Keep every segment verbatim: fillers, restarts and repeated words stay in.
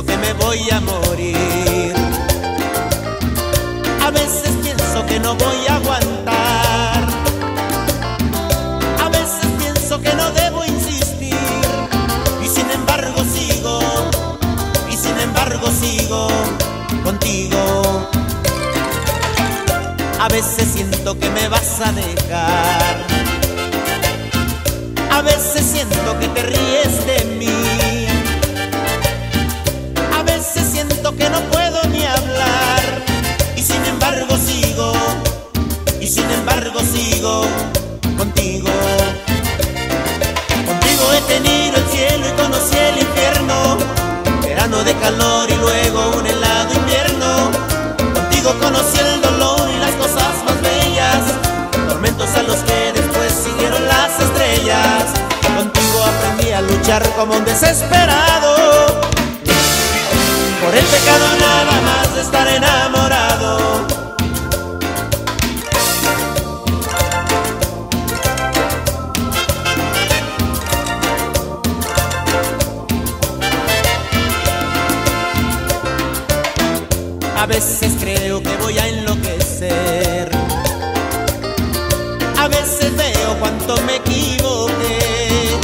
pienso que me voy a morir. A veces pienso que no voy a aguantar. A veces pienso que no debo insistir. Y sin embargo sigo, y sin embargo sigo contigo. A veces siento que me vas a dejar. A veces siento que te ríes de mí. A veces siento que no puedo ni hablar. Y sin embargo sigo, y sin embargo sigo contigo. Contigo he tenido el cielo y conocí el infierno. Verano de calor y luego un helado invierno. Contigo conocí el dolor y las cosas más bellas, tormentos a los que después siguieron las estrellas. Contigo aprendí a luchar como un desesperado, por el pecado nada más de estar enamorado. A veces creo que voy a enloquecer. A veces veo cuánto me equivoqué.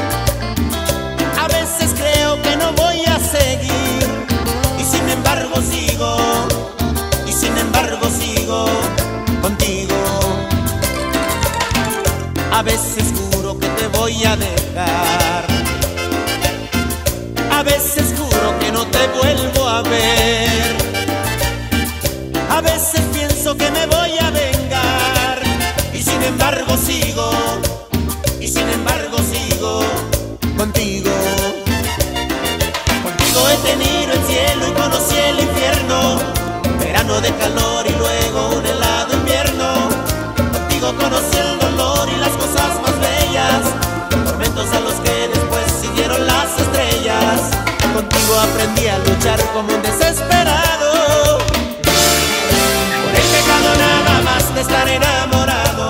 A veces creo que no voy a seguir. Y sin embargo sigo, y sin embargo sigo contigo. A veces juro que te voy a dejar. A veces juro que no te vuelvo a ver. A veces pienso que me voy a vengar. Y sin embargo sigo, y sin embargo sigo contigo. Contigo he tenido el cielo y conocí el infierno. Verano de calor y luego un helado invierno. Contigo conocí el dolor y las cosas más bellas, tormentos a los que después siguieron las estrellas. Contigo aprendí a luchar como un desesperado, nada más de estar enamorado.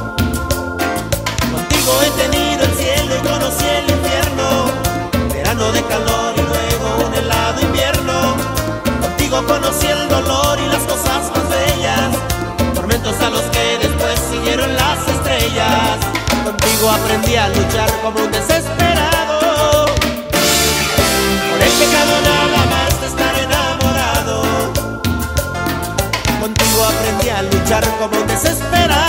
Contigo he tenido el cielo y conocí el infierno. Verano de calor y luego un helado invierno. Contigo conocí el dolor y las cosas más bellas, tormentos a los que después siguieron las estrellas. Contigo aprendí a luchar como un desesperado, por el pecado nada más de estar enamorado. Contigo aprendí a luchar como un desesperado.